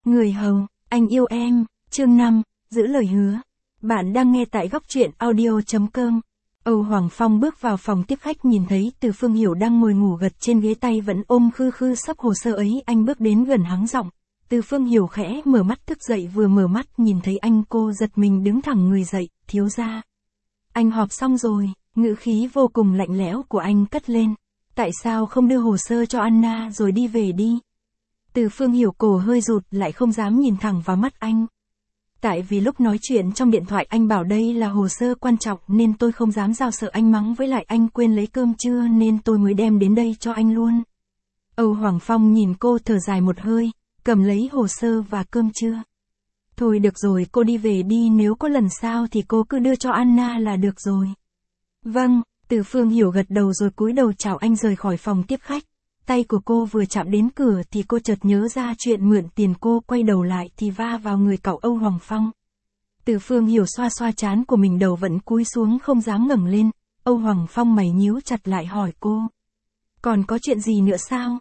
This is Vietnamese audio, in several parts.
Người hầu, anh yêu em, chương 5, giữ lời hứa. Bạn đang nghe tại góc truyện audio.com. Âu Hoàng Phong bước vào phòng tiếp khách nhìn thấy Từ Phương Hiểu đang ngồi ngủ gật trên ghế, tay vẫn ôm khư khư sấp hồ sơ ấy. Anh bước đến gần hắng giọng. Từ Phương Hiểu khẽ mở mắt thức dậy, vừa mở mắt nhìn thấy anh cô giật mình đứng thẳng người dậy. Thiếu gia. Anh họp xong rồi, ngữ khí vô cùng lạnh lẽo của anh cất lên. Tại sao không đưa hồ sơ cho Anna rồi đi về đi? Từ Phương Hiểu cổ hơi rụt lại, không dám nhìn thẳng vào mắt anh. Tại vì lúc nói chuyện trong điện thoại anh bảo đây là hồ sơ quan trọng nên tôi không dám giao, sợ anh mắng, với lại anh quên lấy cơm trưa nên tôi mới đem đến đây cho anh luôn. Âu Hoàng Phong nhìn cô thở dài một hơi, cầm lấy hồ sơ và cơm trưa. Thôi được rồi, cô đi về đi, nếu có lần sau thì cô cứ đưa cho Anna là được rồi. Vâng, Từ Phương Hiểu gật đầu rồi cúi đầu chào anh rời khỏi phòng tiếp khách. Tay của cô vừa chạm đến cửa thì cô chợt nhớ ra chuyện mượn tiền, cô quay đầu lại thì va vào người cậu Âu Hoàng Phong. Từ Phương Hiểu xoa xoa trán của mình, đầu vẫn cúi xuống không dám ngẩng lên. Âu Hoàng Phong mày nhíu chặt lại hỏi cô. Còn có chuyện gì nữa sao?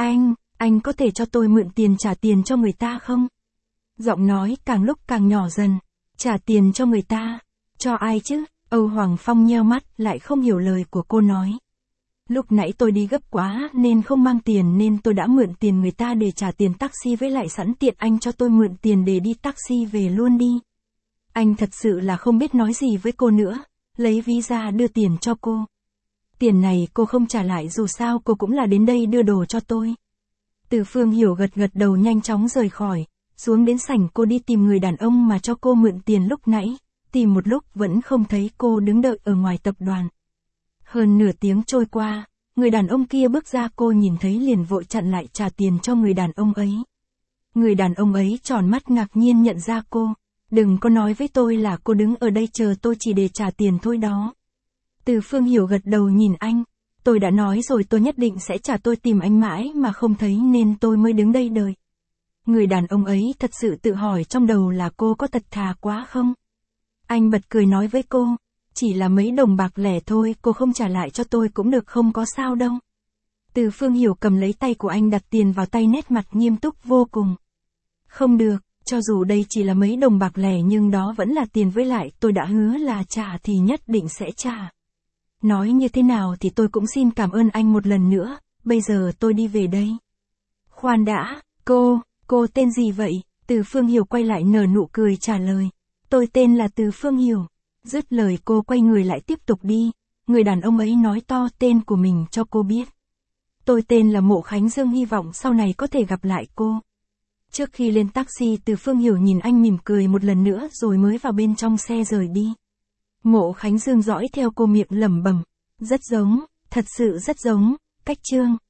Anh có thể cho tôi mượn tiền trả tiền cho người ta không? Giọng nói càng lúc càng nhỏ dần. Trả tiền cho người ta? Cho ai chứ? Âu Hoàng Phong nheo mắt lại không hiểu lời của cô nói. Lúc nãy tôi đi gấp quá nên không mang tiền nên tôi đã mượn tiền người ta để trả tiền taxi, với lại sẵn tiện anh cho tôi mượn tiền để đi taxi về luôn đi. Anh thật sự là không biết nói gì với cô nữa, lấy ví ra đưa tiền cho cô. Tiền này cô không trả lại, dù sao cô cũng là đến đây đưa đồ cho tôi. Từ Phương Hiểu gật đầu nhanh chóng rời khỏi, xuống đến sảnh cô đi tìm người đàn ông mà cho cô mượn tiền lúc nãy, tìm một lúc vẫn không thấy cô đứng đợi ở ngoài tập đoàn. Hơn nửa tiếng trôi qua, người đàn ông kia bước ra, cô nhìn thấy liền vội chặn lại trả tiền cho người đàn ông ấy. Người đàn ông ấy tròn mắt ngạc nhiên nhận ra cô. Đừng có nói với tôi là cô đứng ở đây chờ tôi chỉ để trả tiền thôi đó. Từ Phương Hiểu gật đầu nhìn anh. Tôi đã nói rồi, tôi nhất định sẽ trả, tôi tìm anh mãi mà không thấy nên tôi mới đứng đây đợi. Người đàn ông ấy thật sự tự hỏi trong đầu là cô có thật thà quá không? Anh bật cười nói với cô. Chỉ là mấy đồng bạc lẻ thôi, cô không trả lại cho tôi cũng được, không có sao đâu. Từ Phương Hiểu cầm lấy tay của anh đặt tiền vào tay, nét mặt nghiêm túc vô cùng. Không được, cho dù đây chỉ là mấy đồng bạc lẻ nhưng đó vẫn là tiền, với lại tôi đã hứa là trả thì nhất định sẽ trả. Nói như thế nào thì tôi cũng xin cảm ơn anh một lần nữa, bây giờ tôi đi về đây. Khoan đã, cô tên gì vậy? Từ Phương Hiểu quay lại nở nụ cười trả lời. Tôi tên là Từ Phương Hiểu. Dứt lời cô quay người lại tiếp tục đi. Người đàn ông ấy nói to tên của mình cho cô biết. Tôi tên là Mộ Khánh Dương, hy vọng sau này có thể gặp lại cô. Trước khi lên taxi, Từ Phương Hiểu nhìn anh mỉm cười một lần nữa rồi mới vào bên trong xe rời đi. Mộ Khánh Dương dõi theo cô, miệng lẩm bẩm. Rất giống, thật sự rất giống, cách Trương.